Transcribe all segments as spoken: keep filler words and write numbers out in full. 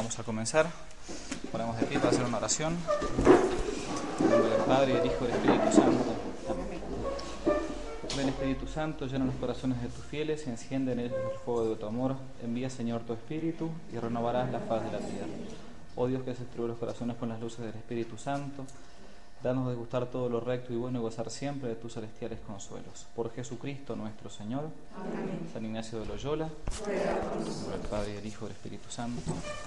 Vamos a comenzar. Ponemos de pie para hacer una oración. En nombre del Padre, del Hijo y del Espíritu Santo. Amén. Ven Espíritu Santo, llena los corazones de tus fieles y enciende en ellos el fuego de tu amor. Envía, Señor, tu Espíritu y renovarás la faz de la tierra. Oh Dios, que has instruido los corazones con las luces del Espíritu Santo, danos de gustar todo lo recto y bueno y gozar siempre de tus celestiales consuelos. Por Jesucristo nuestro Señor. Amén. San Ignacio de Loyola. Por el Padre, y el Hijo y el Espíritu Santo.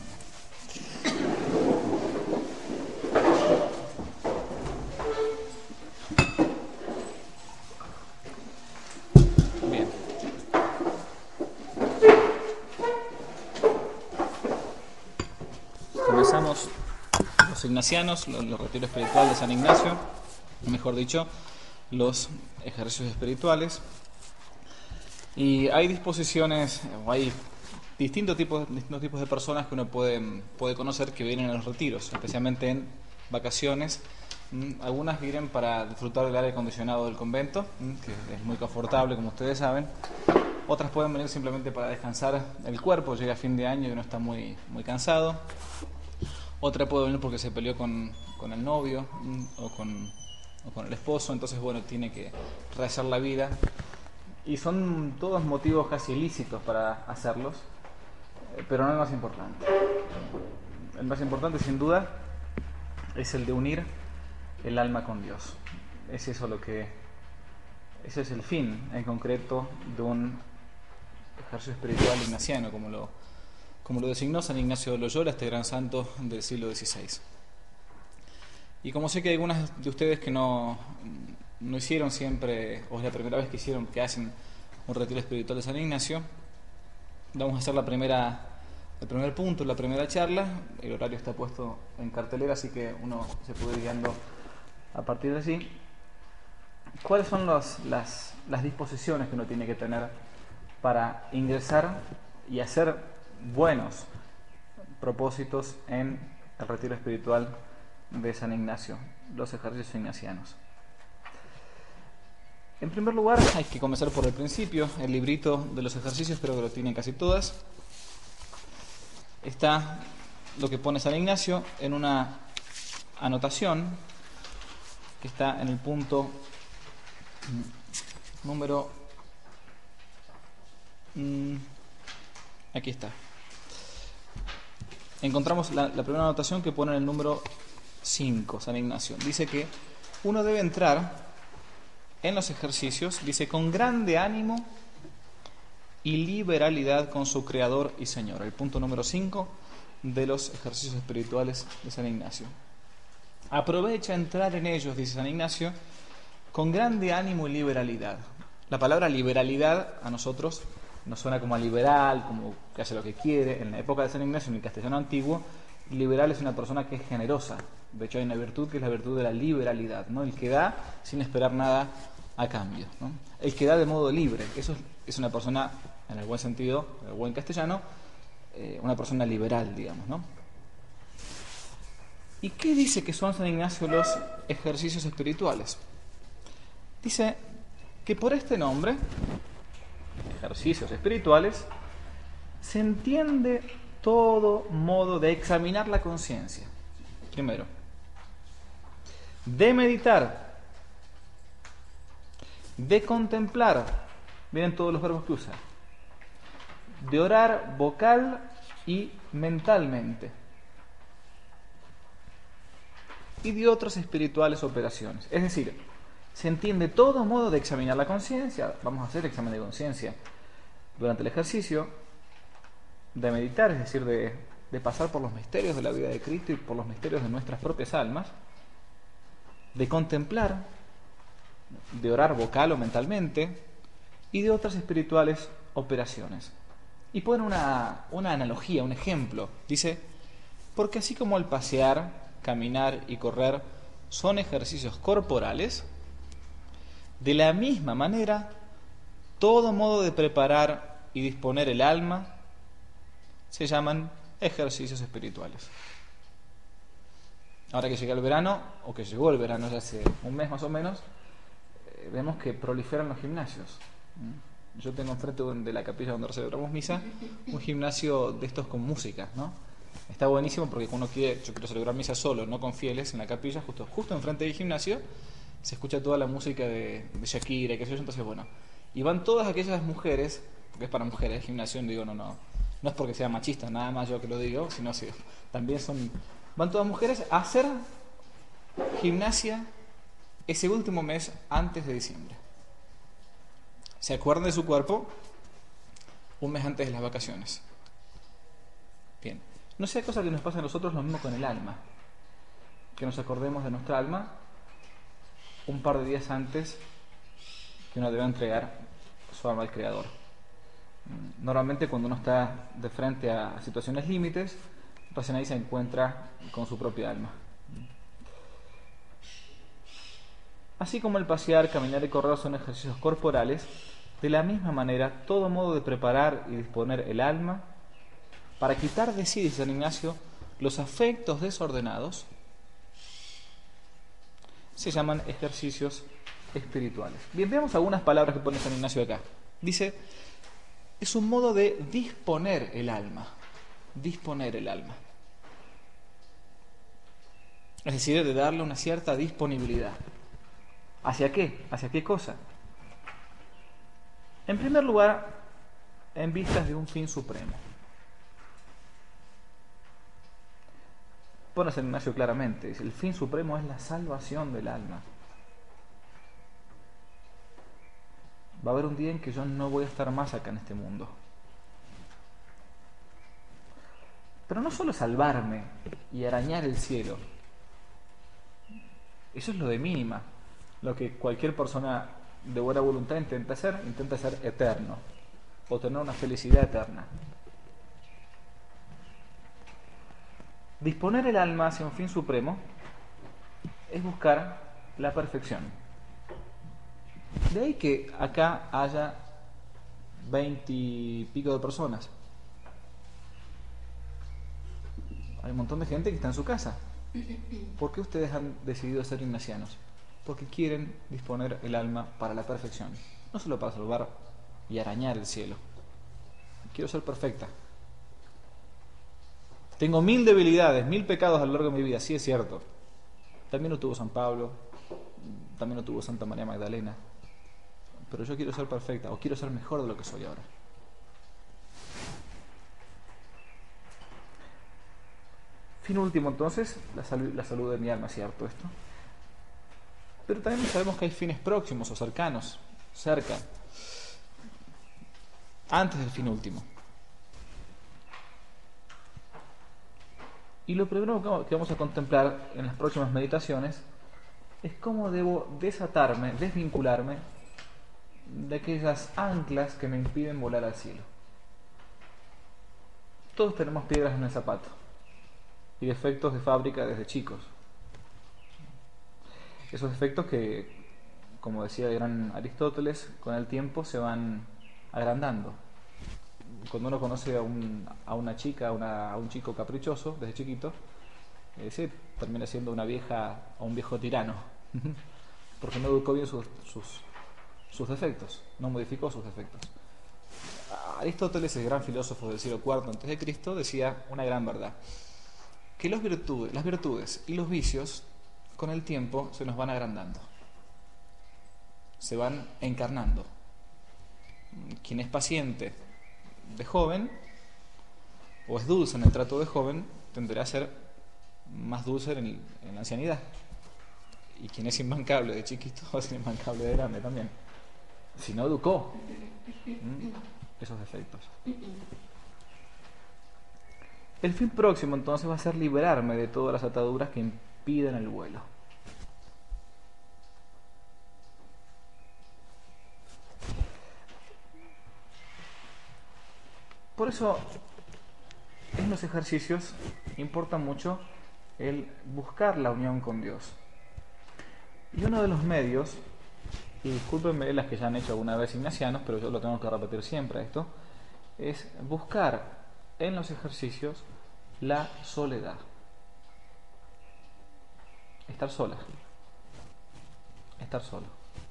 Bien. Comenzamos los ignacianos, los, los retiros espirituales de San Ignacio, mejor dicho, los ejercicios espirituales. Y hay disposiciones, o hay distintos tipos, distintos tipos de personas que uno puede, puede conocer que vienen a los retiros, especialmente en vacaciones. Algunas vienen para disfrutar del aire acondicionado del convento, que es muy confortable, como ustedes saben. Otras pueden venir simplemente para descansar el cuerpo, llega fin de año y uno está muy, muy cansado. Otra puede venir porque se peleó con, con el novio o con, o con el esposo, entonces bueno, tiene que rehacer la vida. Y son todos motivos casi ilícitos para hacerlos, pero no el más importante. El más importante, sin duda, es el de unir el alma con Dios. Es eso lo que, ese es el fin en concreto de un ejercicio espiritual ignaciano, como lo, como lo designó San Ignacio de Loyola, este gran santo del siglo dieciséis. Y como sé que hay algunas de ustedes que no, no hicieron siempre, o es la primera vez que hicieron, que hacen un retiro espiritual de San Ignacio, vamos a hacer la primera, el primer punto, la primera charla. El horario está puesto en cartelera, así que uno se puede ir guiando a partir de allí. ¿Cuáles son los, las, las disposiciones que uno tiene que tener para ingresar y hacer buenos propósitos en el retiro espiritual de San Ignacio, los ejercicios ignacianos? En primer lugar, hay que comenzar por el principio. El librito de los ejercicios, creo que lo tienen casi todas. Está lo que pone San Ignacio en una anotación que está en el punto número... Mmm, aquí está. Encontramos la, la primera anotación que pone en el número cinco, San Ignacio. Dice que uno debe entrar en los ejercicios, dice, con grande ánimo y liberalidad con su Creador y Señor. El punto número cinco de los ejercicios espirituales de San Ignacio. Aprovecha entrar en ellos, dice San Ignacio, con grande ánimo y liberalidad. La palabra liberalidad a nosotros nos suena como a liberal, como que hace lo que quiere. En la época de San Ignacio, en el castellano antiguo, liberal es una persona que es generosa. De hecho, hay una virtud que es la virtud de la liberalidad, ¿no? El que da sin esperar nada a cambio, ¿no? El que da de modo libre. Eso es una persona, en el buen sentido, en el buen castellano, eh, una persona liberal, digamos, ¿no? ¿Y qué dice que son, San Ignacio, los ejercicios espirituales? Dice que por este nombre, ejercicios espirituales, se entiende todo modo de examinar la conciencia. Primero, de meditar, de contemplar, miren todos los verbos que usa, de orar vocal y mentalmente, y de otras espirituales operaciones. Es decir, se entiende todo modo de examinar la conciencia. Vamos a hacer examen de conciencia durante el ejercicio, de meditar, es decir, de, de pasar por los misterios de la vida de Cristo y por los misterios de nuestras propias almas, de contemplar, de orar vocal o mentalmente, y de otras espirituales operaciones. Y pone una, una analogía, un ejemplo. Dice, porque así como el pasear, caminar y correr son ejercicios corporales, de la misma manera, todo modo de preparar y disponer el alma se llaman ejercicios espirituales. Ahora que llega el verano, o que llegó el verano ya hace un mes más o menos, eh, vemos que proliferan los gimnasios. Yo tengo enfrente de la capilla donde celebramos misa un gimnasio de estos con música, ¿no? Está buenísimo porque cuando uno quiere, yo quiero celebrar misa solo, no con fieles, en la capilla, justo, justo enfrente del gimnasio, se escucha toda la música de, de Shakira y qué sé yo, entonces bueno. Y van todas aquellas mujeres, porque es para mujeres el gimnasio, no digo, no, no, no es porque sea machista, nada más yo que lo digo, sino que también son, van todas mujeres a hacer gimnasia ese último mes antes de diciembre. Se acuerdan de su cuerpo un mes antes de las vacaciones. Bien. No sea cosa que nos pasa a nosotros lo mismo con el alma. Que nos acordemos de nuestra alma un par de días antes que uno debe entregar su alma al Creador. Normalmente cuando uno está de frente a situaciones límites, recién ahí se encuentra con su propia alma. Así como el pasear, caminar y correr son ejercicios corporales, de la misma manera, todo modo de preparar y disponer el alma para quitar de sí, dice San Ignacio, los afectos desordenados, se llaman ejercicios espirituales. Bien, veamos algunas palabras que pone San Ignacio acá. Dice, es un modo de disponer el alma, disponer el alma. Es decir, de darle una cierta disponibilidad. ¿Hacia qué? ¿Hacia qué cosa? En primer lugar, en vistas de un fin supremo. Pone San Ignacio claramente, dice, el fin supremo es la salvación del alma. Va a haber un día en que yo no voy a estar más acá en este mundo. Pero no solo salvarme y arañar el cielo. Eso es lo de mínima. Lo que cualquier persona de buena voluntad intenta hacer, intenta ser eterno. O tener una felicidad eterna. Disponer el alma hacia un fin supremo es buscar la perfección. De ahí que acá haya veintipico de personas. Hay un montón de gente que está en su casa. ¿Por qué ustedes han decidido ser ignacianos? Porque quieren disponer el alma para la perfección. No solo para salvar y arañar el cielo. Quiero ser perfecta. Tengo mil debilidades, mil pecados a lo largo de mi vida, sí es cierto. También lo tuvo San Pablo, también lo tuvo Santa María Magdalena. Pero yo quiero ser perfecta, o quiero ser mejor de lo que soy ahora. Fin último, entonces, la salud, la salud de mi alma, ¿cierto esto? Pero también sabemos que hay fines próximos o cercanos, cerca, antes del fin último. Y lo primero que vamos a contemplar en las próximas meditaciones es cómo debo desatarme, desvincularme de aquellas anclas que me impiden volar al cielo. Todos tenemos piedras en el zapato y defectos de fábrica desde chicos. Esos defectos que, como decía el gran Aristóteles, con el tiempo se van agrandando. Cuando uno conoce a, un, a una chica, a, una, a un chico caprichoso desde chiquito, ese termina siendo una vieja o un viejo tirano, porque no educó bien sus, sus, sus defectos, no modificó sus defectos. Aristóteles, el gran filósofo del siglo cuarto antes de Cristo, decía una gran verdad, que los virtudes, las virtudes y los vicios con el tiempo se nos van agrandando, se van encarnando. Quien es paciente de joven o es dulce en el trato de joven tenderá a ser más dulce en, el, en la ancianidad, y quien es imbancable de chiquito va a ser imbancable de grande también, si no educó ¿m? esos defectos. El fin próximo entonces va a ser liberarme de todas las ataduras que impiden el vuelo. Por eso, en los ejercicios importa mucho el buscar la unión con Dios. Y uno de los medios, y discúlpenme las que ya han hecho alguna vez ignacianos, pero yo lo tengo que repetir siempre esto, es buscar en los ejercicios la soledad. Estar sola. Estar solo.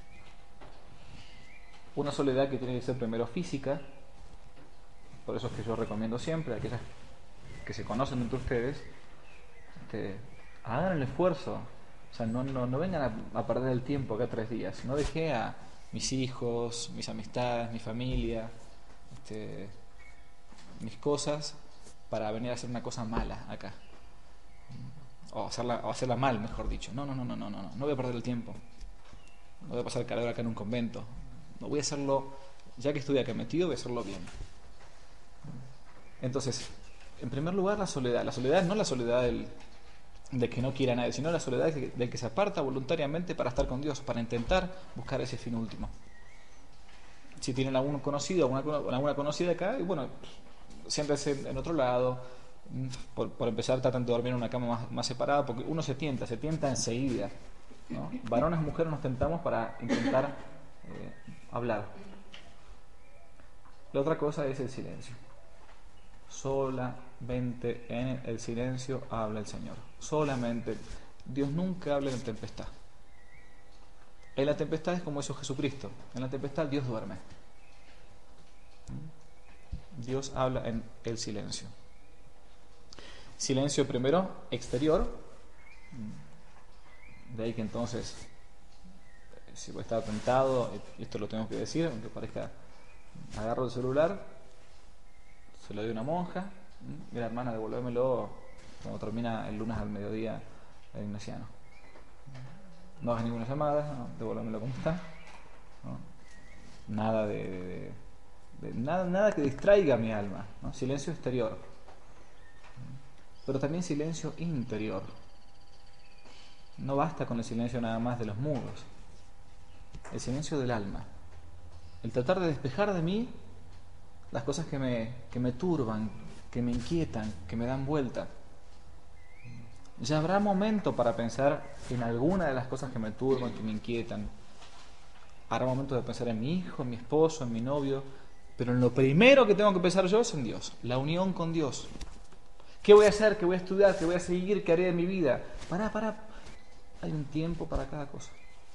Una soledad que tiene que ser primero física. Por eso es que yo recomiendo siempre a aquellas que se conocen entre ustedes, este, hagan el esfuerzo. O sea, no, no, no vengan a, a perder el tiempo acá tres días. No dejé a mis hijos, mis amistades, mi familia, este, mis cosas para venir a hacer una cosa mala acá. O hacerla, o hacerla mal, mejor dicho. No, no, no, no, no, no. No voy a perder el tiempo. No voy a pasar calor acá en un convento. No voy a hacerlo, ya que estoy acá metido, voy a hacerlo bien. Entonces, en primer lugar, la soledad. La soledad no la soledad del, de que no quiera a nadie, sino la soledad del que, del que se aparta voluntariamente para estar con Dios, para intentar buscar ese fin último. Si tienen algún conocido, alguna, alguna conocida acá, y bueno, siéntense en otro lado. Por, por empezar, tratan de dormir en una cama más, más separada, porque uno se tienta, se tienta enseguida, ¿no? Varones y mujeres nos tentamos para intentar eh, hablar. La otra cosa es el silencio. Solamente en el silencio habla el Señor. Solamente. Dios nunca habla en la tempestad. En la tempestad es como hizo Jesucristo. En la tempestad Dios duerme. Dios habla en el silencio. Silencio primero exterior. De ahí que entonces, si voy a estar tentado, y esto lo tengo que decir, aunque parezca, agarro el celular, se lo doy a una monja, mira hermana, devolvémelo cuando termina el lunes al mediodía el ignaciano. No hagas ninguna llamada, no, devolvémelo como está. ¿No? Nada de, de, de, de nada, nada que distraiga mi alma, ¿no? Silencio exterior. Pero también silencio interior. No basta con el silencio nada más de los muros. El silencio del alma. El tratar de despejar de mí las cosas que me, que me turban, que me inquietan, que me dan vuelta. Ya habrá momento para pensar en alguna de las cosas que me turban, que me inquietan. Habrá momento de pensar en mi hijo, en mi esposo, en mi novio. Pero en lo primero que tengo que pensar yo es en Dios. La unión con Dios. ¿Qué voy a hacer? ¿Qué voy a estudiar? ¿Qué voy a seguir? ¿Qué haré de mi vida? Pará, pará. Hay un tiempo para cada cosa.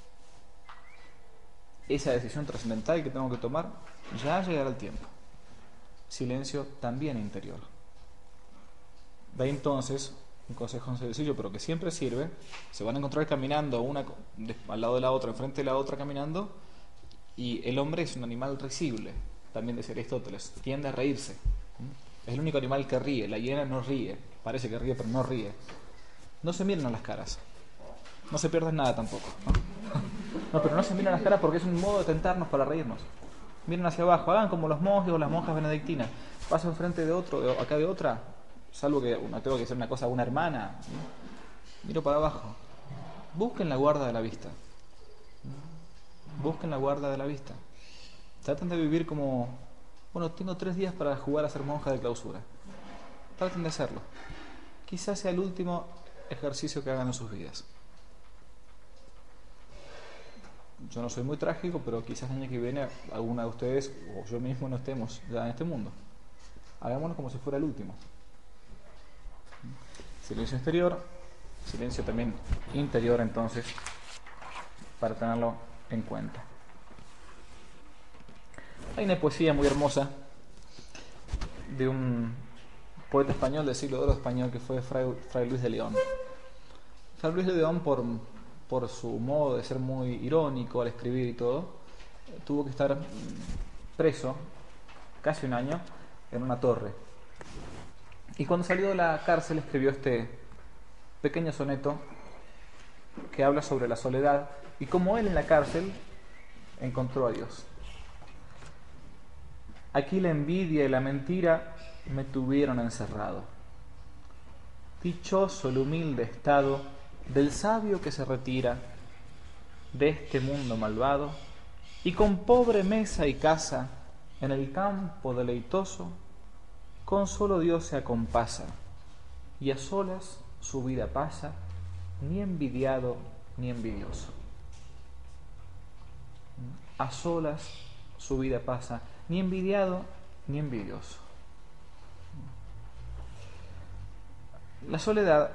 Esa decisión trascendental que tengo que tomar, ya llegará el tiempo. Silencio también interior. De ahí entonces, un consejo sencillo, pero que siempre sirve, se van a encontrar caminando una al lado de la otra, enfrente de la otra caminando, y el hombre es un animal risible, también decía Aristóteles, tiende a reírse. Es el único animal que ríe, la hiena no ríe, parece que ríe pero no ríe. No se miren a las caras, no se pierdan nada tampoco, ¿no? No, pero no se miren a las caras porque es un modo de tentarnos para reírnos. Miren hacia abajo, hagan como los monjes o las monjas benedictinas. Paso enfrente de otro, de, acá de otra, salvo que no tengo que hacer una cosa a una hermana, ¿no? Miro para abajo. Busquen la guarda de la vista. Busquen la guarda de la vista. Traten de vivir como, bueno, tengo tres días para jugar a ser monja de clausura. Traten de hacerlo. Quizás sea el último ejercicio que hagan en sus vidas. Yo no soy muy trágico, pero quizás el año que viene alguna de ustedes o yo mismo no estemos ya en este mundo. Hagámoslo como si fuera el último. Silencio exterior, silencio también interior, entonces, para tenerlo en cuenta. Hay una poesía muy hermosa de un poeta español del siglo de oro español que fue Fray, Fray Luis de León. Fray Luis de León, por, por su modo de ser muy irónico al escribir y todo, tuvo que estar preso casi un año en una torre. Y cuando salió de la cárcel escribió este pequeño soneto que habla sobre la soledad y cómo él en la cárcel encontró a Dios. Aquí la envidia y la mentira me tuvieron encerrado. Dichoso el humilde estado del sabio que se retira de este mundo malvado y con pobre mesa y casa en el campo deleitoso con solo Dios se acompasa y a solas su vida pasa, ni envidiado ni envidioso. A solas su vida pasa, ni envidiado ni envidioso. La soledad,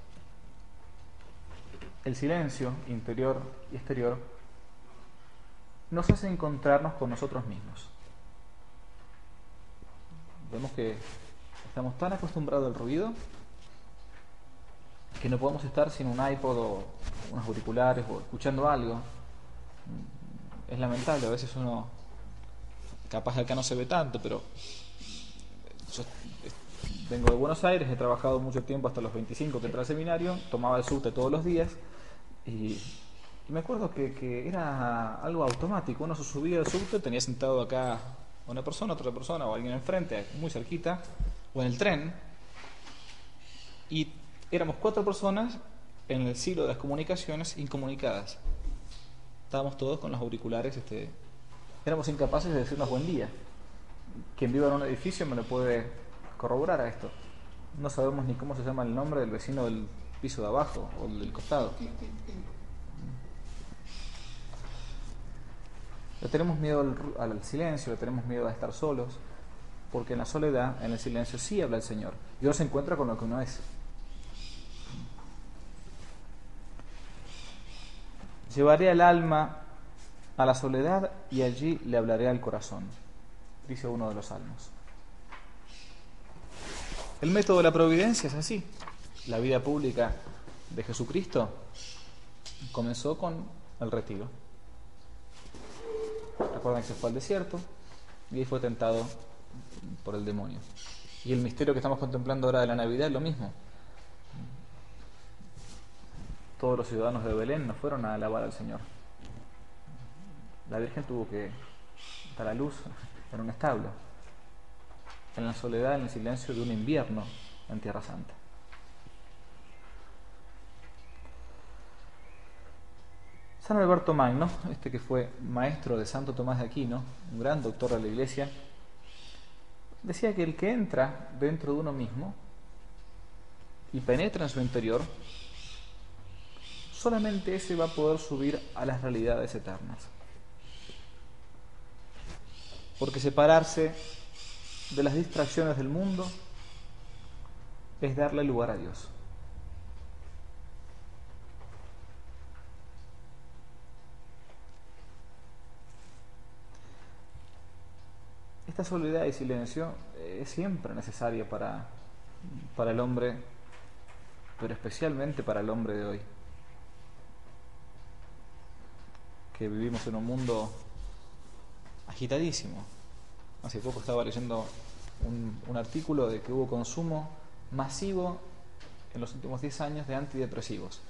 el silencio interior y exterior, nos hace encontrarnos con nosotros mismos. Vemos que Estamos tan acostumbrados al ruido que no podemos estar sin un iPod o unos auriculares o escuchando algo. Es lamentable, a veces uno, capaz acá no se ve tanto, pero yo vengo de Buenos Aires, he trabajado mucho tiempo hasta los veinticinco que entré al seminario, tomaba el subte todos los días y, y me acuerdo que, que era algo automático. Uno se subía al subte, tenía sentado acá una persona, otra persona o alguien enfrente, muy cerquita, o en el tren, y éramos cuatro personas en el siglo de las comunicaciones incomunicadas. Estábamos todos con los auriculares, este, éramos incapaces de decirnos buen día. Quien viva en un edificio me lo puede corroborar a esto. No sabemos ni cómo se llama el nombre del vecino del piso de abajo o del costado. Le tenemos miedo al, al silencio, le tenemos miedo a estar solos, porque en la soledad, en el silencio, sí habla el Señor. Y uno se encuentra con lo que uno es. Llevaré al alma a la soledad y allí le hablaré al corazón, dice uno de los salmos. El método de la providencia es así. La vida pública de Jesucristo comenzó con el retiro. Recuerdan que se fue al desierto y ahí fue tentado por el demonio. Y el misterio que estamos contemplando ahora de la Navidad es lo mismo. Todos los ciudadanos de Belén no fueron a alabar al Señor. La Virgen tuvo que dar a luz en un establo, en la soledad, en el silencio de un invierno en Tierra Santa. San Alberto Magno, este que fue maestro de Santo Tomás de Aquino, un gran doctor de la Iglesia, decía que el que entra dentro de uno mismo y penetra en su interior, solamente ese va a poder subir a las realidades eternas. Porque separarse de las distracciones del mundo es darle lugar a Dios. Esta soledad y silencio es siempre necesaria para, para el hombre, pero especialmente para el hombre de hoy, que vivimos en un mundo agitadísimo. Hace poco estaba leyendo un, un artículo de que hubo consumo masivo en los últimos diez años de antidepresivos,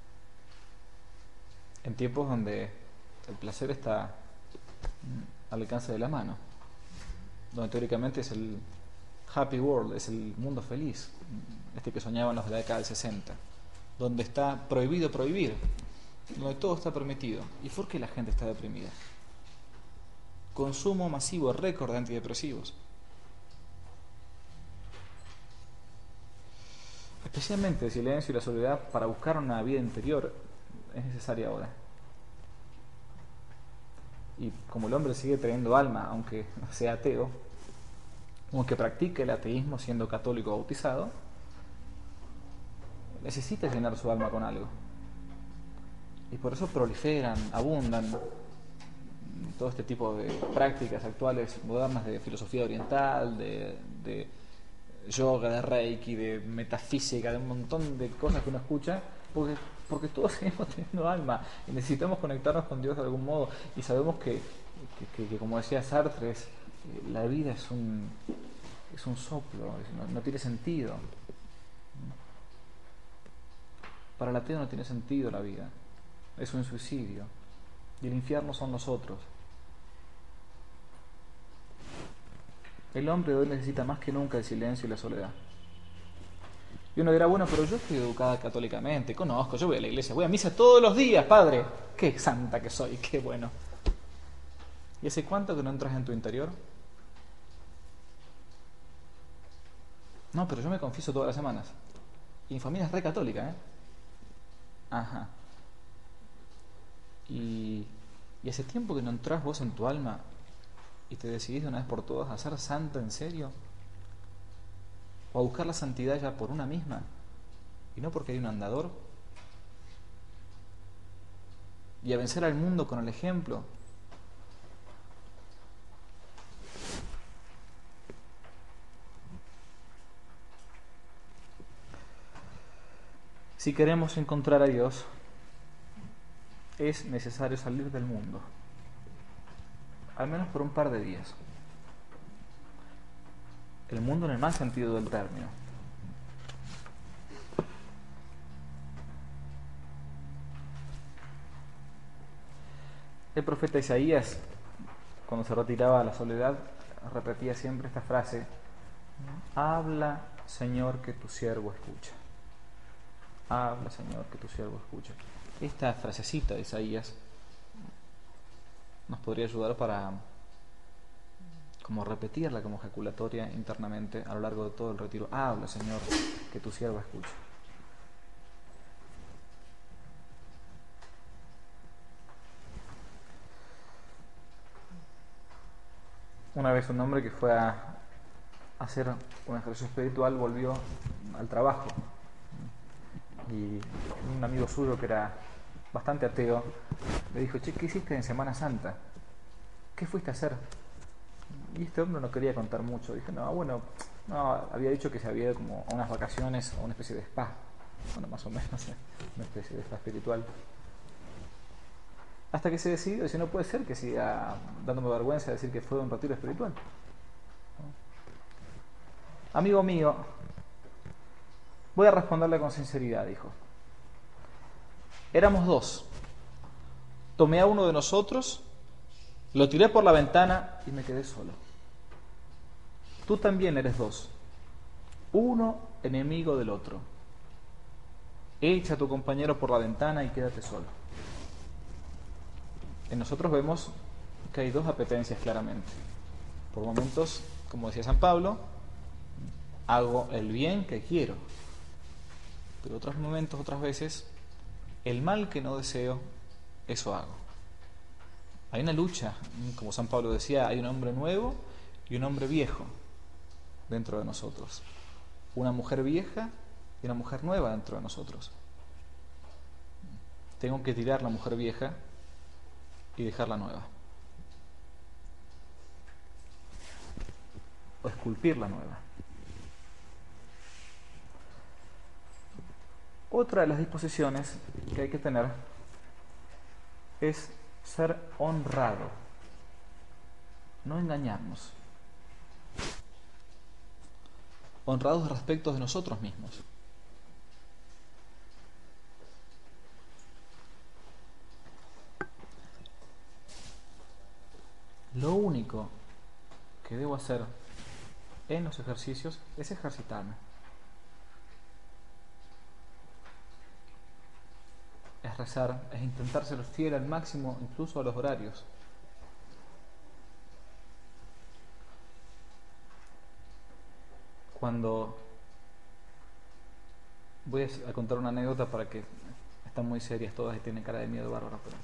en tiempos donde el placer está al alcance de la mano, donde teóricamente es el happy world, es el mundo feliz, este que soñaban los de la década del sesenta, donde está prohibido prohibir, donde todo está permitido. ¿Y por qué la gente está deprimida? Consumo masivo, récord de antidepresivos. Especialmente el silencio y la soledad para buscar una vida interior es necesaria ahora. Y como el hombre sigue teniendo alma, aunque sea ateo, aunque practique el ateísmo siendo católico bautizado, necesita llenar su alma con algo. Y por eso proliferan, abundan todo este tipo de prácticas actuales, modernas, de filosofía oriental, de, de yoga, de reiki, de metafísica, de un montón de cosas que uno escucha, porque, porque todos seguimos teniendo alma y necesitamos conectarnos con Dios de algún modo, y sabemos que, que, que, que como decía Sartre, es, la vida es un, es un soplo, es, no, no tiene sentido. Para el ateo no tiene sentido la vida, es un suicidio, y el infierno son nosotros. El hombre de hoy necesita más que nunca el silencio y la soledad. Y uno dirá, bueno, pero yo estoy educada católicamente, conozco, yo voy a la iglesia, voy a misa todos los días, padre. Qué santa que soy, qué bueno. ¿Y hace cuánto que no entras en tu interior? No, pero yo me confieso todas las semanas. Y mi familia es re católica, ¿eh? Ajá. Y, y hace tiempo que no entras vos en tu alma y te decidís de una vez por todas a ser santa en serio, o a buscar la santidad ya por una misma y no porque hay un andador, y a vencer al mundo con el ejemplo. Si queremos encontrar a Dios, es necesario salir del mundo, al menos por un par de días. El mundo en el mal sentido del término. El profeta Isaías, cuando se retiraba a la soledad, repetía siempre esta frase: habla, Señor, que tu siervo escucha. Habla, Señor, que tu siervo escucha. Esta frasecita de Isaías nos podría ayudar para como repetirla como ejaculatoria internamente a lo largo de todo el retiro. Habla, Señor, que tu siervo escucha. Una vez un hombre que fue a hacer un ejercicio espiritual volvió al trabajo y un amigo suyo que era bastante ateo le dijo: che, ¿qué hiciste en Semana Santa? ¿Qué fuiste a hacer? Y este hombre no quería contar mucho. Dije: no, bueno, no, había dicho que se había ido como a unas vacaciones, a una especie de spa. Bueno, más o menos, una especie de spa espiritual. Hasta que se decidió, si no puede ser que siga dándome vergüenza decir que fue un retiro espiritual. Amigo mío, voy a responderle con sinceridad, dijo. Éramos dos. Tomé a uno de nosotros, lo tiré por la ventana y me quedé solo. Tú también eres dos. Uno enemigo del otro. Echa a tu compañero por la ventana y quédate solo. En nosotros vemos que hay dos apetencias claramente. Por momentos, como decía San Pablo, hago el bien que quiero. Pero otros momentos, otras veces, el mal que no deseo, eso hago. Hay una lucha, como San Pablo decía, hay un hombre nuevo y un hombre viejo dentro de nosotros. Una mujer vieja y una mujer nueva dentro de nosotros. Tengo que tirar la mujer vieja y dejar la nueva. O esculpir la nueva. Otra de las disposiciones que hay que tener es ser honrado, no engañarnos. Honrados respecto de nosotros mismos. Lo único que debo hacer en los ejercicios es ejercitarme. Es rezar, es intentar ser fiel al máximo, incluso a los horarios. Cuando voy a contar una anécdota para que están muy serias todas y tienen cara de miedo bárbaro, pero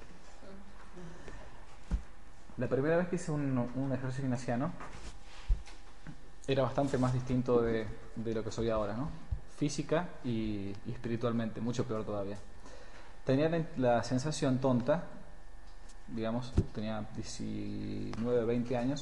la primera vez que hice un, un ejercicio ignaciano era bastante más distinto de, de lo que soy ahora, ¿no? Física y, y espiritualmente, mucho peor todavía. Tenía la, la sensación tonta, digamos, tenía diecinueve, veinte años,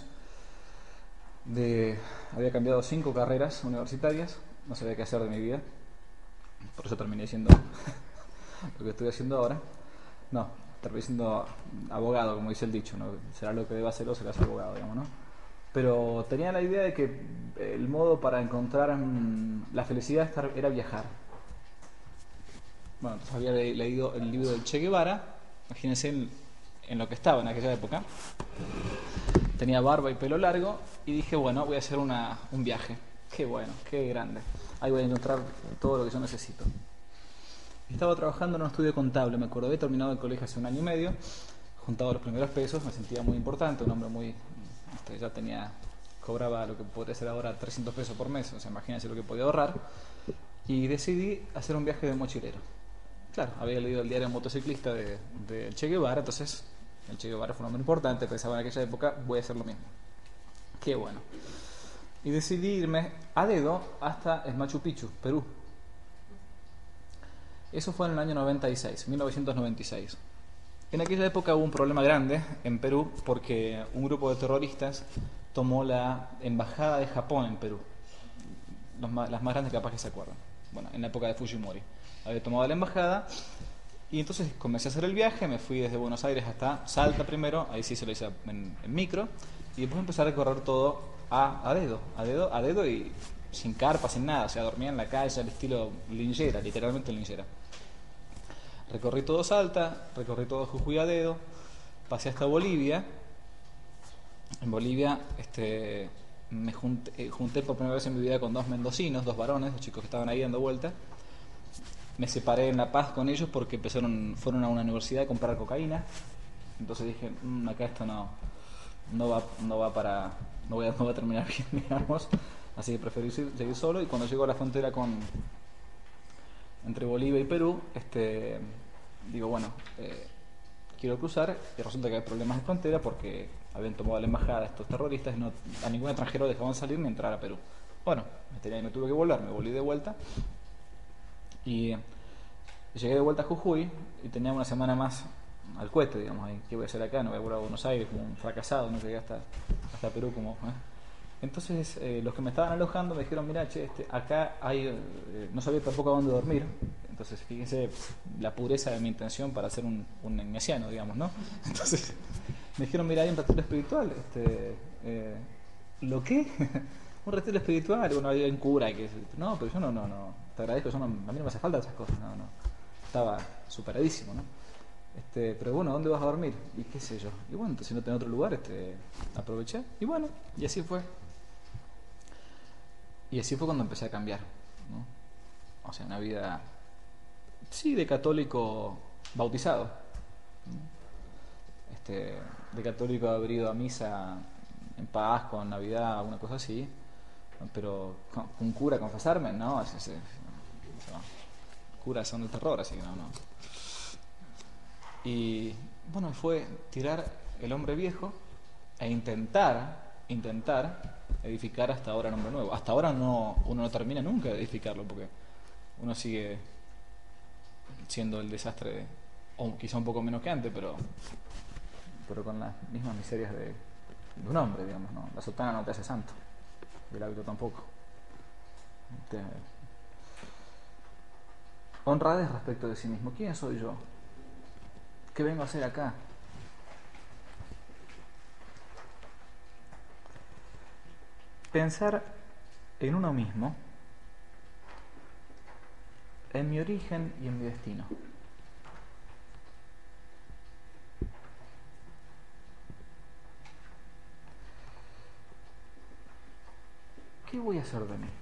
de había cambiado cinco carreras universitarias, no sabía qué hacer de mi vida, por eso terminé siendo lo que estoy haciendo ahora. No, terminé siendo abogado, como dice el dicho, ¿no? Será lo que deba hacer o serás abogado, digamos, ¿no? Pero tenía la idea de que el modo para encontrar mm, la felicidad era viajar. Bueno, entonces había le leído el libro del Che Guevara, imagínense en, en lo que estaba en aquella época. Tenía barba y pelo largo y dije, bueno, voy a hacer una, un viaje. Qué bueno, qué grande. Ahí voy a encontrar todo lo que yo necesito. Estaba trabajando en un estudio contable, me acuerdo, había terminado el colegio hace un año y medio, juntaba los primeros pesos, me sentía muy importante, un hombre muy... Este, ya tenía, cobraba lo que podría ser ahora trescientos pesos por mes, o sea, imagínense lo que podía ahorrar, y decidí hacer un viaje de mochilero. Claro, había leído el diario motociclista de, de Che Guevara, entonces el Che Guevara fue un hombre importante, pensaba en aquella época, voy a hacer lo mismo. Qué bueno. Y decidí irme a dedo hasta el Machu Picchu, Perú. Eso fue en el año noventa y seis, mil novecientos noventa y seis. En aquella época hubo un problema grande en Perú porque un grupo de terroristas tomó la embajada de Japón en Perú. Los más, las más grandes capaz que se acuerdan. Bueno, en la época de Fujimori. había tomado la embajada. Y entonces comencé a hacer el viaje, me fui desde Buenos Aires hasta Salta primero, ahí sí se lo hice en, en micro, y después empecé a recorrer todo a, a dedo, a dedo, a dedo y sin carpa, sin nada, o sea, dormía en la calle al estilo linchera, literalmente linchera. Recorrí todo Salta, recorrí todo Jujuy a dedo, pasé hasta Bolivia. En Bolivia este, me junté, eh, junté por primera vez en mi vida con dos mendocinos, dos varones, dos chicos que estaban ahí dando vuelta. Me separé en La Paz con ellos porque empezaron, fueron a una universidad a comprar cocaína. Entonces dije, mmm, acá esto no, no va, no va para, no voy a, no va a terminar bien, digamos. Así que preferí seguir solo. Y cuando llego a la frontera con entre Bolivia y Perú, este, digo, bueno, eh, quiero cruzar, y resulta que hay problemas de frontera porque habían tomado la embajada estos terroristas y no, a ningún extranjero dejaban salir ni entrar a Perú. Bueno, me, tenía, me tuve que volver, me volví de vuelta. Y llegué de vuelta a Jujuy y tenía una semana más al cohete, digamos, ¿qué voy a hacer acá? No voy a volver a Buenos Aires como un fracasado, no llegué hasta, hasta Perú como... ¿eh? Entonces eh, los que me estaban alojando me dijeron, mira, che, este, acá hay... Eh, no sabía tampoco a dónde dormir, entonces fíjense la pureza de mi intención para ser un, un ignasiano, digamos, ¿no? Entonces me dijeron, mira, hay un retiro espiritual, este... Eh, ¿lo qué? Un retiro espiritual, bueno, hay un cura que... No, pero yo no, no, no, te agradezco, yo no, a mí no me hace falta esas cosas, no, no. Estaba superadísimo, ¿no? Este, pero bueno, ¿dónde vas a dormir? Y qué sé yo. Y bueno, entonces si no tenés otro lugar, este, aproveché. Y bueno, y así fue. Y así fue cuando empecé a cambiar, ¿no? O sea, una vida, sí, de católico bautizado, ¿no? Este, de católico haber ido a misa en Pascua, en Navidad, una cosa así. Pero con un cura confesarme, no, ese, ese, no. Curas son del terror, así que no, no. Y bueno, fue tirar el hombre viejo e intentar, intentar edificar hasta ahora el hombre nuevo. Hasta ahora no, uno no termina nunca de edificarlo, porque uno sigue siendo el desastre, de, o quizá un poco menos que antes, pero, pero con las mismas miserias de, de un hombre, digamos, ¿no? La sotana no te hace santo, el hábito tampoco. Te, honradez respecto de sí mismo. ¿Quién soy yo? ¿Qué vengo a hacer acá? Pensar en uno mismo, en mi origen y en mi destino. ¿Qué voy a hacer de mí?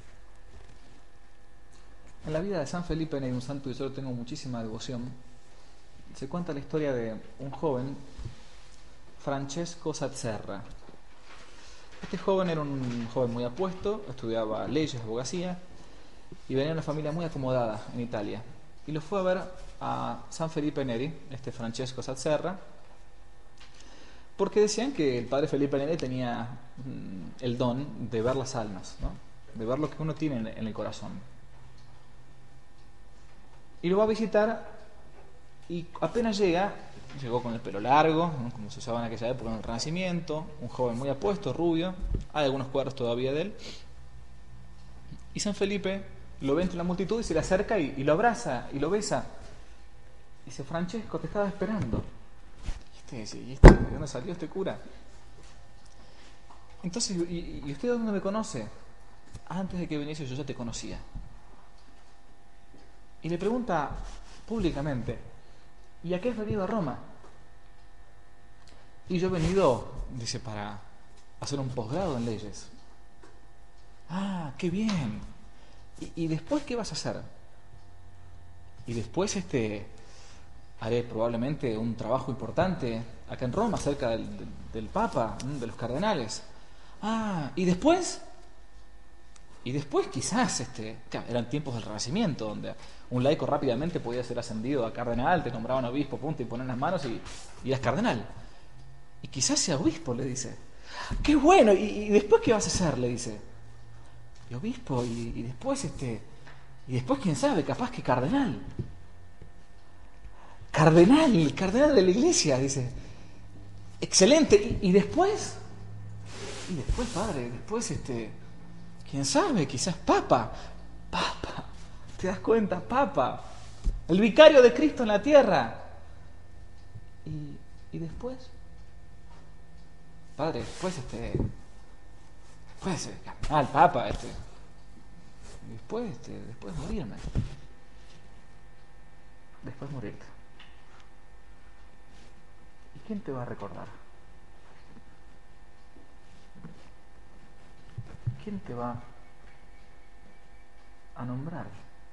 En la vida de San Felipe Neri, un santo que yo tengo muchísima devoción, se cuenta la historia de un joven, Francesco Satzerra. Este joven era un joven muy apuesto, estudiaba leyes, abogacía, y venía de una familia muy acomodada en Italia. Y lo fue a ver a San Felipe Neri, este Francesco Satzerra, porque decían que el padre Felipe Neri tenía mm, el don de ver las almas, ¿no? De ver lo que uno tiene en, en el corazón. Y lo va a visitar, y apenas llega, llegó con el pelo largo, ¿no? Como se usaba en aquella época en el Renacimiento, un joven muy apuesto, rubio, hay algunos cuadros todavía de él, y San Felipe lo ve entre la multitud y se le acerca y, y lo abraza y lo besa. Y dice, Francesco, te estaba esperando. ¿Y este, y este, de dónde salió este cura? Entonces, ¿y, y usted de dónde me conoce? Antes de que viniese yo ya te conocía. Y le pregunta públicamente, ¿y a qué has venido a Roma? Y yo he venido, dice, para hacer un posgrado en leyes. Ah, qué bien. ¿Y, y después qué vas a hacer? Y después este haré probablemente un trabajo importante acá en Roma, cerca del, del, del Papa, de los cardenales. Ah, ¿y después? Y después quizás, este, eran tiempos del Renacimiento, donde un laico rápidamente podía ser ascendido a cardenal, te nombraban obispo, punto, y ponen las manos y, y eras cardenal. Y quizás sea obispo, le dice. ¡Qué bueno! ¿Y, y después qué vas a hacer? Le dice. Y obispo, y, y después, este, y después quién sabe, capaz que cardenal. Cardenal, cardenal de la iglesia, dice. Excelente. ¿Y, y después? Y después, padre, después, este... ¿quién sabe? Quizás papa. Papa. ¿Te das cuenta? Papa, el vicario de Cristo en la tierra. Y, y después, padre, después este, después el cardenal, papa, este, después, este, después morirme, después morirte. ¿Y quién te va a recordar? ¿Quién te va a nombrar?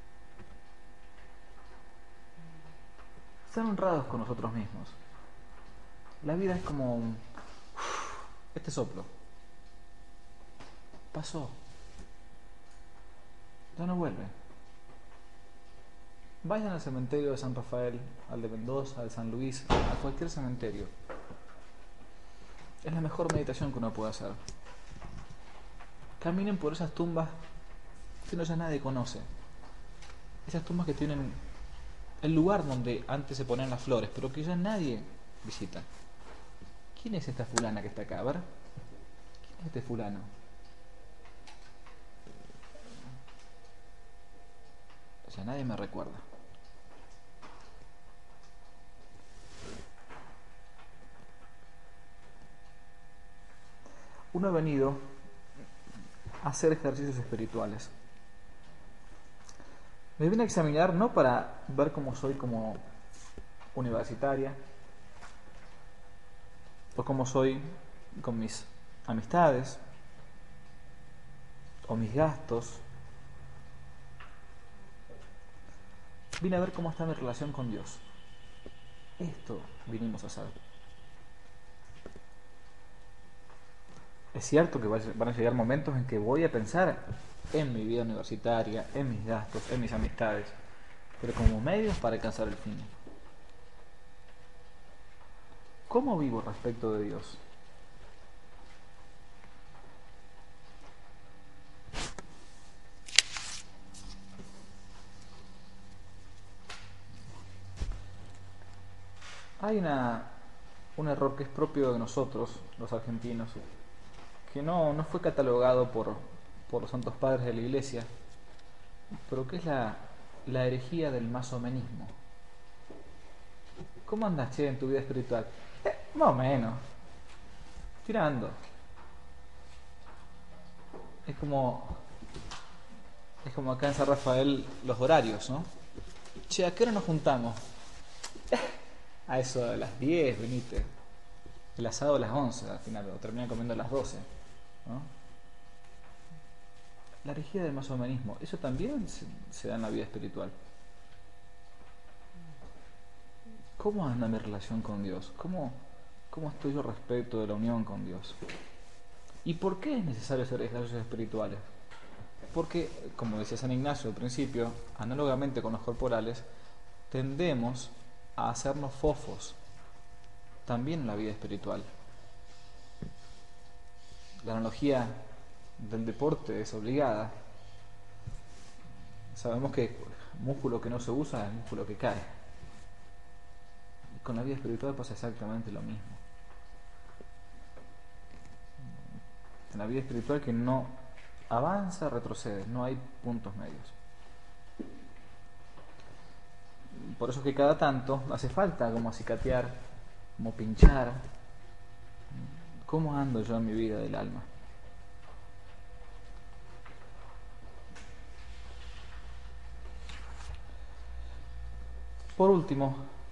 Ser honrados con nosotros mismos. La vida es como un, este soplo. Pasó. Ya no vuelve. Vayan al cementerio de San Rafael, al de Mendoza, al de San Luis, a cualquier cementerio. Es la mejor meditación que uno puede hacer. Caminen por esas tumbas que no ya nadie conoce. Esas tumbas que tienen el lugar donde antes se ponían las flores, pero que ya nadie visita. ¿Quién es esta fulana que está acá? A ver. ¿Quién es este fulano? O sea, nadie me recuerda. Uno ha venido a hacer ejercicios espirituales. Me vine a examinar no para ver cómo soy como universitaria o cómo soy con mis amistades o mis gastos. Vine a ver cómo está mi relación con Dios. Esto vinimos a hacer. Es cierto que van a llegar momentos en que voy a pensar en mi vida universitaria, en mis gastos, en mis amistades, pero como medios para alcanzar el fin. ¿Cómo vivo respecto de Dios? Hay una, un error que es propio de nosotros, los argentinos, que no, no fue catalogado por, por los santos padres de la Iglesia, pero que es la, la herejía del masomenismo. ¿Cómo andas, che, en tu vida espiritual? Eh, más o menos. Tirando. Es como, es como acá en San Rafael los horarios, ¿no? Che, ¿a qué hora nos juntamos? A eso de las diez, venite. El asado a las once, al final, o termina comiendo a las doce, ¿no? La herejía del masomenismo, eso también se, se da en la vida espiritual. ¿Cómo anda mi relación con Dios? ¿Cómo, cómo estoy yo respecto de la unión con Dios? ¿Y por qué es necesario hacer ejercicios espirituales? Porque, como decía San Ignacio al principio, análogamente con los corporales, tendemos a hacernos fofos también en la vida espiritual. La analogía del deporte es obligada. Sabemos que el músculo que no se usa es el músculo que cae. Y con la vida espiritual pasa exactamente lo mismo. En la vida espiritual que no avanza, retrocede, no hay puntos medios. Por eso que cada tanto hace falta como acicatear, como pinchar. ¿Cómo ando yo en mi vida del alma? Por último,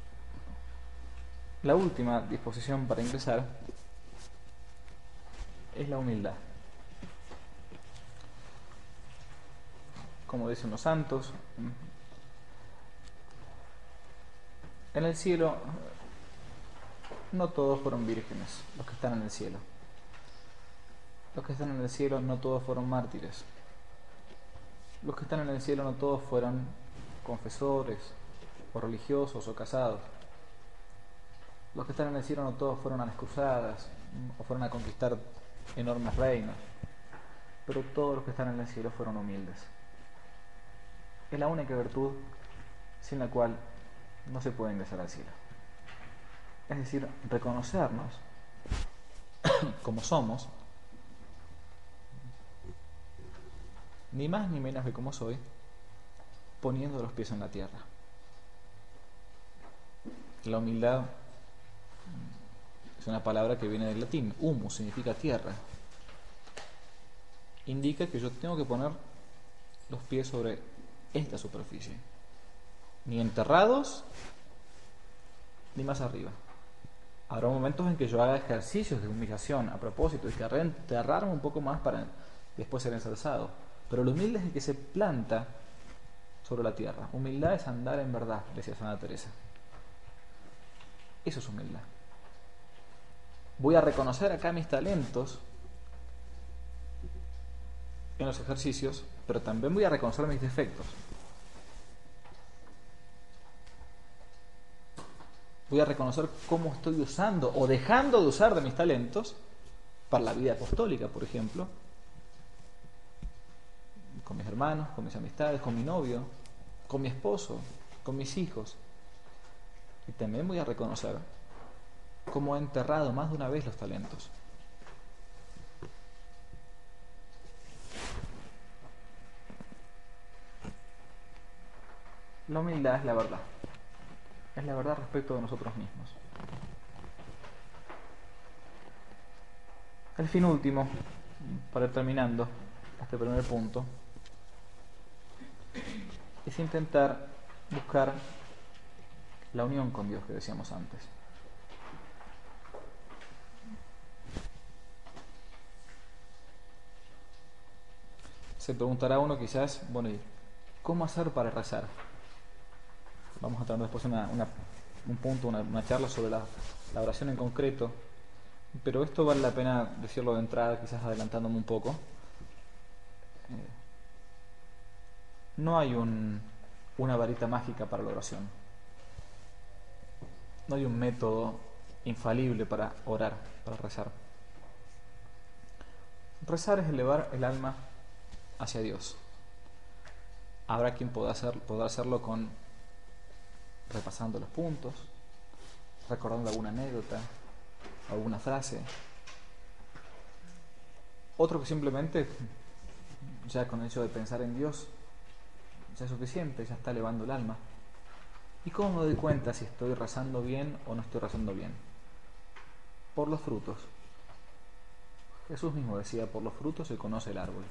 la última disposición para ingresar es la humildad. Como dicen los santos, en el cielo no todos fueron vírgenes, los que están en el cielo. Los que están en el cielo no todos fueron mártires. Los que están en el cielo no todos fueron confesores, o religiosos, o casados. Los que están en el cielo no todos fueron a las cruzadas, o fueron a conquistar enormes reinos. Pero todos los que están en el cielo fueron humildes. Es la única virtud sin la cual no se puede ingresar al cielo. Es decir, reconocernos como somos, ni más ni menos que como soy, poniendo los pies en la tierra. La humildad es una palabra que viene del latín. Humus significa tierra. Indica que yo tengo que poner los pies sobre esta superficie, ni enterrados ni más arriba. Habrá momentos en que yo haga ejercicios de humillación a propósito y querré enterrarme un poco más para después ser ensalzado, pero lo humilde es el que se planta sobre la tierra. Humildad es andar en verdad, decía Santa Teresa. Eso es humildad. Voy a reconocer acá mis talentos en los ejercicios, pero también voy a reconocer mis defectos. Voy a reconocer cómo estoy usando o dejando de usar de mis talentos para la vida apostólica, por ejemplo, con mis hermanos, con mis amistades, con mi novio, con mi esposo, con mis hijos. Y también voy a reconocer cómo he enterrado más de una vez los talentos. La humildad es la verdad. Es la verdad respecto de nosotros mismos. El fin último, para ir terminando este primer punto, es intentar buscar la unión con Dios que decíamos antes. Se preguntará uno quizás, bueno, ¿y cómo hacer para rezar? Vamos a tener después una, una, un punto, una, una charla sobre la, la oración en concreto, pero esto vale la pena decirlo de entrada, quizás adelantándome un poco. Eh, no hay un, una varita mágica para la oración. No hay un método infalible para orar, para rezar. Rezar es elevar el alma hacia Dios. Habrá quien pueda, hacer, pueda hacerlo con repasando los puntos, recordando alguna anécdota, alguna frase. Otro que simplemente, ya con el hecho de pensar en Dios, ya es suficiente, ya está elevando el alma. ¿Y cómo me doy cuenta si estoy rezando bien o no estoy rezando bien? Por los frutos. Jesús mismo decía, por los frutos se conoce el árbol.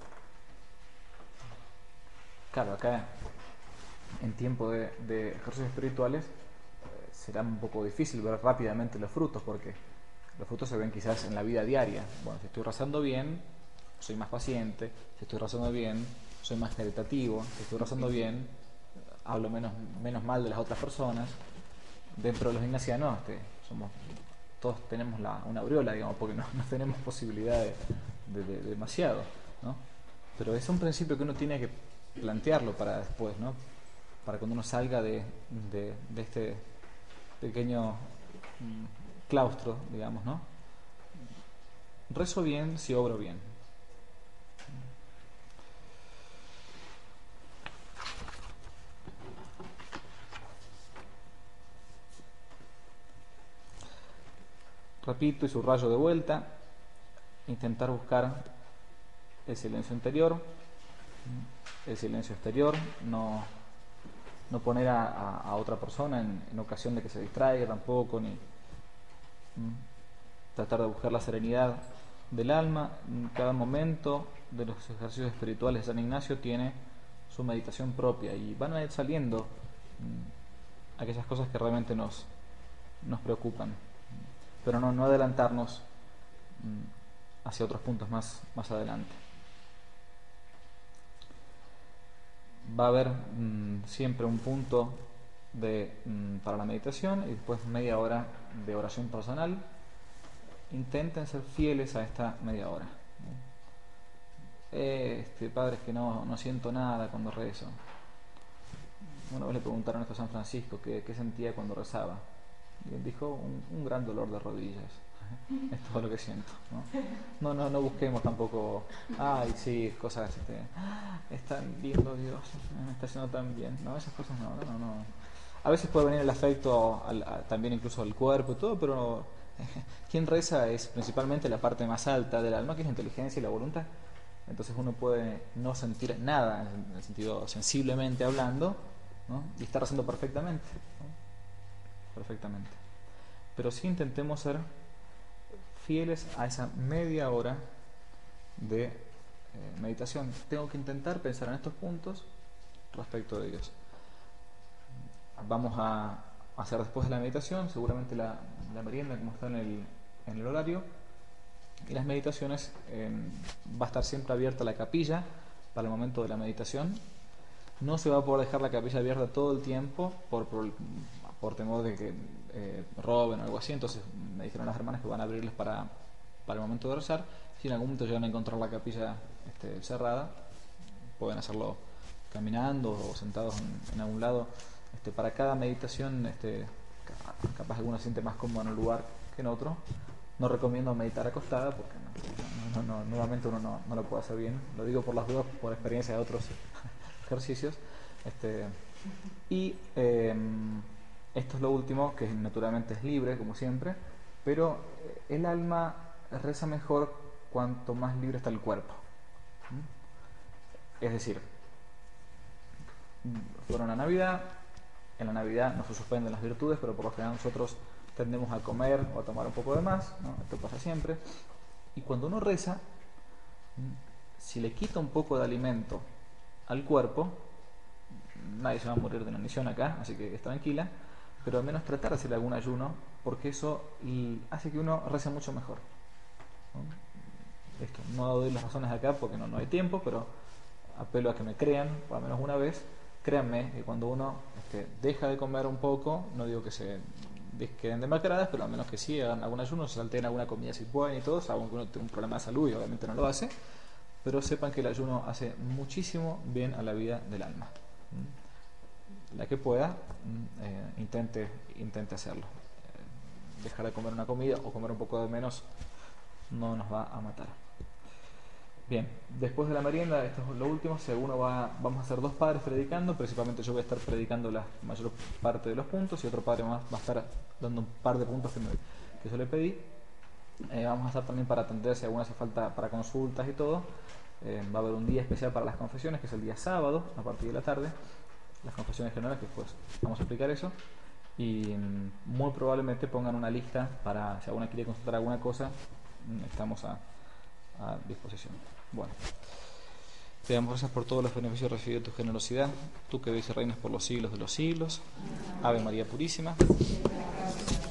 Claro, acá en tiempo de, de ejercicios espirituales eh, será un poco difícil ver rápidamente los frutos, porque los frutos se ven quizás en la vida diaria. Bueno, si estoy rezando bien, soy más paciente. Si estoy rezando bien, soy más caritativo. Si estoy rezando bien, hablo menos, menos mal de las otras personas. Dentro de los ignacianos este, somos, todos tenemos la, una aureola, digamos, porque no, no tenemos posibilidad de, de, de, de demasiado, ¿no? Pero es un principio que uno tiene que plantearlo para después, ¿no? Para cuando uno salga de, de, de este pequeño mm, claustro, digamos, ¿no? Rezo bien si obro bien. Repito y subrayo de vuelta, intentar buscar el silencio interior, el silencio exterior, no, no poner a, a, a otra persona en, en ocasión de que se distraiga tampoco, ni mm, tratar de buscar la serenidad del alma. En cada momento de los ejercicios espirituales de San Ignacio tiene su meditación propia y van a ir saliendo mm, aquellas cosas que realmente nos, nos preocupan, pero no, no adelantarnos mm, hacia otros puntos más, más adelante. Va a haber mmm, siempre un punto de, mmm, para la meditación y después media hora de oración personal. Intenten ser fieles a esta media hora. Este, padre, es que no, no siento nada cuando rezo. Una vez le preguntaron esto a San Francisco, ¿qué, qué sentía cuando rezaba? Y él dijo, un, un gran dolor de rodillas. Es todo lo que siento, ¿no? No, no, no busquemos tampoco, ay, sí, cosas, este, es tan lindo Dios, me está haciendo tan bien, no, esas cosas no, no, no. A veces puede venir el afecto al, a, también incluso al cuerpo y todo, pero eh, quien reza es principalmente la parte más alta del alma, que es la inteligencia y la voluntad. Entonces uno puede no sentir nada, en el sentido sensiblemente hablando, ¿no? Y estar haciendo perfectamente, ¿no? Perfectamente. Pero sí intentemos ser fieles a esa media hora de eh, meditación. Tengo que intentar pensar en estos puntos respecto de Dios. Vamos a hacer después de la meditación, seguramente la, la merienda, como está en el, en el horario, y las meditaciones, eh, va a estar siempre abierta la capilla para el momento de la meditación. No se va a poder dejar la capilla abierta todo el tiempo por, por, por temor de que eh, roben o algo así. Entonces me dijeron las hermanas que van a abrirles para, para el momento de rezar. Si en algún momento llegan a encontrar la capilla este, cerrada, pueden hacerlo caminando o sentados en, en algún lado. Este, para cada meditación, este, capaz alguno se siente más cómodo en un lugar que en otro. No recomiendo meditar acostada porque no, no, no, nuevamente uno no, no lo puede hacer bien. Lo digo por las dudas, por experiencia de otros ejercicios. Este, y eh, esto es lo último, que naturalmente es libre, como siempre, pero el alma reza mejor cuanto más libre está el cuerpo. Es decir, fueron la Navidad, en la Navidad no se suspenden las virtudes, pero por lo general nosotros tendemos a comer o a tomar un poco de más, ¿no? Esto pasa siempre. Y cuando uno reza, si le quita un poco de alimento al cuerpo, nadie se va a morir de inanición acá, así que es tranquila, pero al menos tratar de hacer algún ayuno, porque eso hace que uno rece mucho mejor, ¿no? Esto, no doy las razones acá porque no, no hay tiempo, pero apelo a que me crean, por al menos una vez. Créanme que cuando uno este, deja de comer un poco, no digo que se queden demacradas, pero al menos que sí hagan algún ayuno, se salteen alguna comida si pueden y todo, aunque uno tenga un problema de salud y obviamente no lo hace, pero sepan que el ayuno hace muchísimo bien a la vida del alma. La que pueda, eh, intente, intente hacerlo. Eh, dejar de comer una comida o comer un poco de menos no nos va a matar. Bien, después de la merienda, esto es lo último, si alguno va, vamos a hacer dos padres predicando, principalmente yo voy a estar predicando la mayor parte de los puntos y otro padre más va a estar dando un par de puntos que, me, que yo le pedí. Eh, vamos a estar también para atender si alguna hace falta para consultas y todo. Eh, va a haber un día especial para las confesiones, que es el día sábado, a partir de la tarde, las confesiones generales, que después vamos a explicar eso. Y mm, muy probablemente pongan una lista para si alguna quiere consultar alguna cosa, mm, estamos a, a disposición. Bueno, te damos gracias por todos los beneficios recibidos de tu generosidad, tú que vives y reinas por los siglos de los siglos. Ave María Purísima.